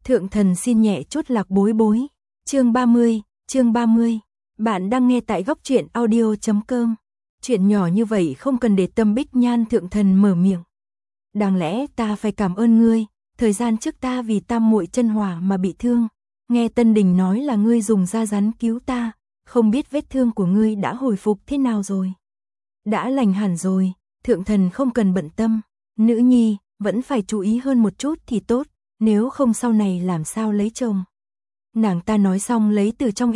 Thượng thần xin nhẹ chút lạc bối bối. Chương 30. Bạn đang nghe tại góc truyện audio.com. Chuyện nhỏ như vậy không cần để tâm. Bích Nhan thượng thần mở miệng. Đáng lẽ ta phải cảm ơn ngươi, thời gian trước ta vì tam muội chân hỏa mà bị thương. Nghe Tân Đình nói là ngươi dùng da rắn cứu ta, không biết vết thương của ngươi đã hồi phục thế nào rồi. Đã lành hẳn rồi, thượng thần không cần bận tâm. Nữ nhi, vẫn phải chú ý hơn một chút thì tốt, nếu không sau này làm sao lấy chồng. Nàng ta nói xong lấy từ trong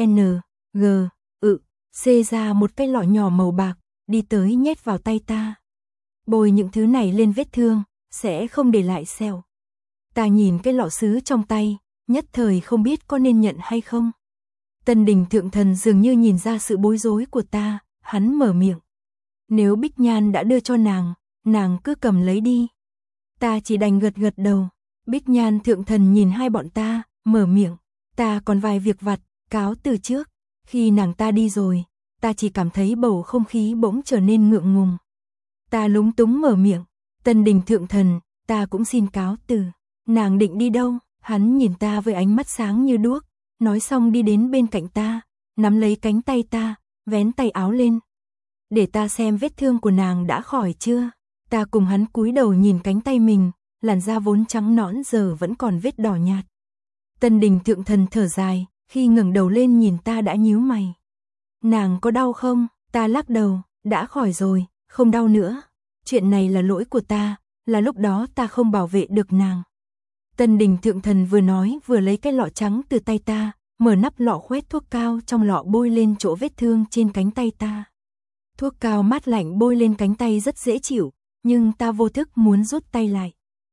C ra một cái lọ nhỏ màu bạc, đi tới nhét vào tay ta. Bôi những thứ này lên vết thương, sẽ không để lại sẹo. Ta nhìn cái lọ sứ trong tay, nhất thời không biết có nên nhận hay không. Tân Đình thượng thần dường như nhìn ra sự bối rối của ta, hắn mở miệng. Nếu Bích Nhan đã đưa cho nàng cứ cầm lấy đi. Ta chỉ đành gật gật đầu. Bích Nhan thượng thần nhìn hai bọn ta, mở miệng. Ta còn vài việc vặt, cáo từ trước. Khi nàng ta đi rồi, ta chỉ cảm thấy bầu không khí bỗng trở nên ngượng ngùng. Ta lúng túng mở miệng. Tân Đình thượng thần, ta cũng xin cáo từ. Nàng định đi đâu? Hắn nhìn ta với ánh mắt sáng như đuốc. Nói xong đi đến bên cạnh ta, nắm lấy cánh tay ta, vén tay áo lên. Để ta xem vết thương của nàng đã khỏi chưa. Ta cùng hắn cúi đầu nhìn cánh tay mình, làn da vốn trắng nõn giờ vẫn còn vết đỏ nhạt. Tân Đình thượng thần thở dài, khi ngẩng đầu lên nhìn ta đã nhíu mày. Nàng có đau không? Ta lắc đầu, đã khỏi rồi, không đau nữa. Chuyện này là lỗi của ta, là lúc đó ta không bảo vệ được nàng. Tân Đình thượng thần vừa nói vừa lấy cái lọ trắng từ tay ta, mở nắp lọ khoét thuốc cao trong lọ bôi lên chỗ vết thương trên cánh tay ta. Thuốc cao mát lạnh bôi lên cánh tay rất dễ chịu, nhưng ta vô thức muốn rút tay lại.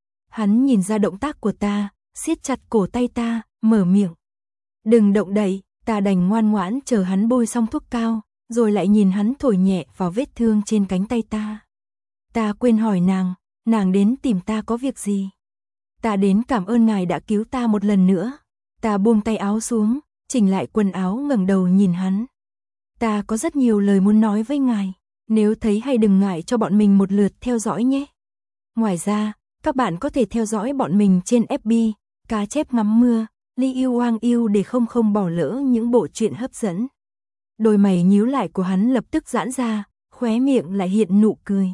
Hắn nhìn ra động tác của ta, siết chặt cổ tay ta, mở miệng. Đừng động đậy, ta đành ngoan ngoãn chờ hắn bôi xong thuốc cao, rồi lại nhìn hắn thổi nhẹ vào vết thương trên cánh tay ta. Ta quên hỏi nàng đến tìm ta có việc gì? Ta đến cảm ơn ngài đã cứu ta một lần nữa. Ta buông tay áo xuống, chỉnh lại quần áo ngẩng đầu nhìn hắn. Ta có rất nhiều lời muốn nói với ngài, nếu thấy hay đừng ngại cho bọn mình một lượt theo dõi nhé. Ngoài ra, các bạn có thể theo dõi bọn mình trên FB, Cá Chép Ngắm Mưa, Li Yêu Hoang Yêu để không bỏ lỡ những bộ truyện hấp dẫn. Đôi mày nhíu lại của hắn lập tức giãn ra, khóe miệng lại hiện nụ cười.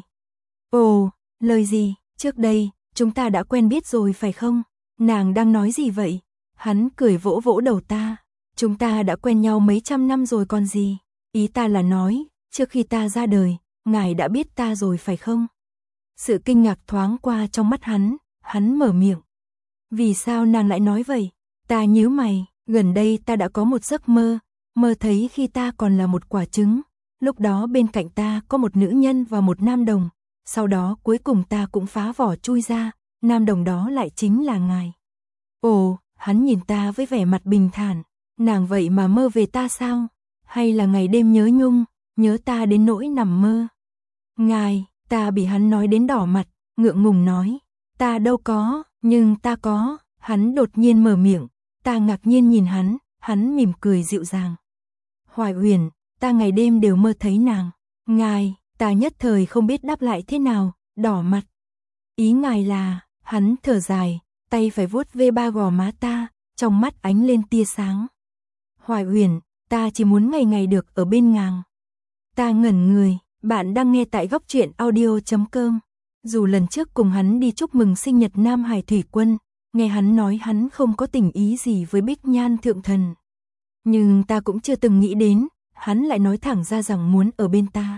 Ồ, lời gì, trước đây, chúng ta đã quen biết rồi phải không? Nàng đang nói gì vậy? Hắn cười vỗ vỗ đầu ta. Chúng ta đã quen nhau mấy trăm năm rồi còn gì? Ý ta là nói, trước khi ta ra đời, ngài đã biết ta rồi phải không? Sự kinh ngạc thoáng qua trong mắt hắn mở miệng. Vì sao nàng lại nói vậy? Ta nhíu mày, gần đây ta đã có một giấc mơ thấy khi ta còn là một quả trứng. Lúc đó bên cạnh ta có một nữ nhân và một nam đồng. Sau đó cuối cùng ta cũng phá vỏ chui ra, nam đồng đó lại chính là ngài. Ồ, hắn nhìn ta với vẻ mặt bình thản. Nàng vậy mà mơ về ta sao? Hay là ngày đêm nhớ nhung, nhớ ta đến nỗi nằm mơ? Ngài, ta bị hắn nói đến đỏ mặt, ngượng ngùng nói. Ta đâu có, nhưng ta có. Hắn đột nhiên mở miệng, ta ngạc nhiên nhìn hắn mỉm cười dịu dàng. Hoài Uyển, ta ngày đêm đều mơ thấy nàng. Ngài, ta nhất thời không biết đáp lại thế nào, đỏ mặt. Ý ngài là, hắn thở dài, tay phải vuốt ve ba gò má ta, trong mắt ánh lên tia sáng. Hoài Uyển, ta chỉ muốn ngày ngày được ở bên nàng. Ta ngẩn người, bạn đang nghe tại góc truyện audio.com. Dù lần trước cùng hắn đi chúc mừng sinh nhật Nam Hải Thủy Quân, nghe hắn nói hắn không có tình ý gì với Bích Nhan thượng thần. Nhưng ta cũng chưa từng nghĩ đến, hắn lại nói thẳng ra rằng muốn ở bên ta.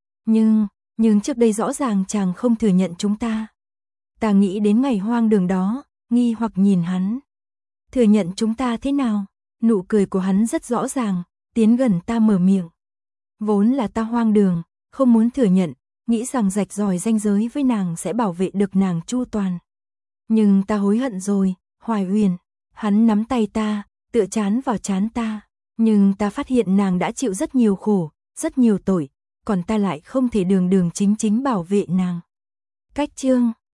Nhưng trước đây rõ ràng chàng không thừa nhận chúng ta. Ta nghĩ đến ngày hoang đường đó, nghi hoặc nhìn hắn. Thừa nhận chúng ta thế nào? Nụ cười của hắn rất rõ ràng, tiến gần ta mở miệng. Vốn là ta hoang đường, không muốn thừa nhận, nghĩ rằng rạch ròi ranh giới với nàng sẽ bảo vệ được nàng chu toàn. Nhưng ta hối hận rồi, Hoài Uyển. Hắn nắm tay ta, tựa trán vào trán ta. Nhưng ta phát hiện nàng đã chịu rất nhiều khổ, rất nhiều tội, còn ta lại không thể đường chính bảo vệ nàng. Cách chương